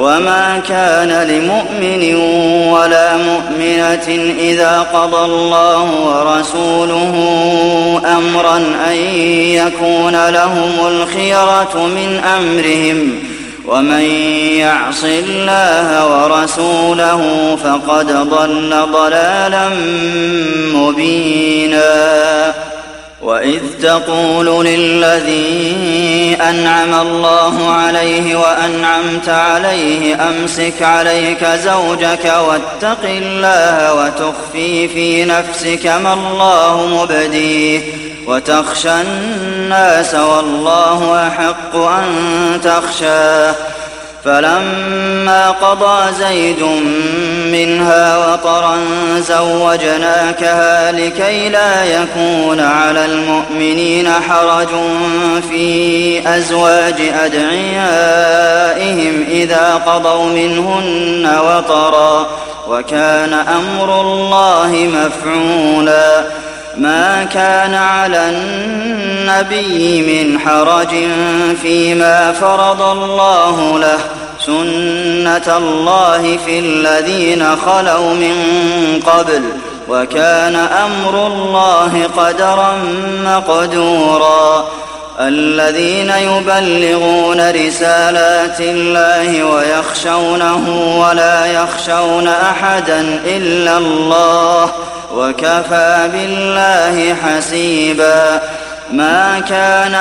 وما كان لمؤمن ولا مؤمنة إذا قضى الله ورسوله أمرا أن يكون لهم الخيرة من أمرهم ومن يعص الله ورسوله فقد ضل ضلالا مبينا. وإذ تقول للذي أنعم الله عليه وأنعمت عليه أمسك عليك زوجك واتق الله وتخفي في نفسك ما الله مبديه وتخشى الناس والله أحق أن تخشاه فلما قضى زيد منها وطرا زوجناكها لكي لا يكون على المؤمنين حرج في أزواج أدعيائهم إذا قضوا منهن وطرا وكان أمر الله مفعولا. ما كان على النبي من حرج فيما فرض الله له سنة الله في الذين خلوا من قبل وكان أمر الله قدرا مقدورا. الذين يبلغون رسالات الله ويخشونه ولا يخشون أحدا إلا الله وكفى بالله حسيبا. ما كان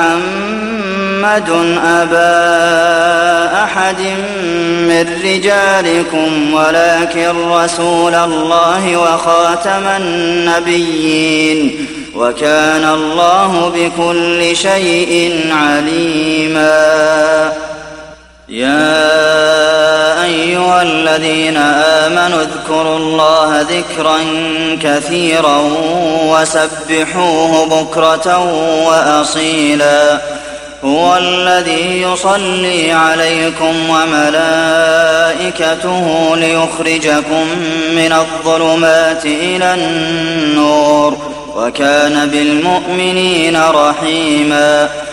محمد أبا أحد من رجالكم ولكن رسول الله وخاتم النبيين وكان الله بكل شيء عليما. يا أيها الذين آمنوا اذكروا الله ذكرا كثيرا وسبحوه بكرة وأصيلا. هو الذي يصلي عليكم وملائكته ليخرجكم من الظلمات إلى النور وكان بالمؤمنين رحيما.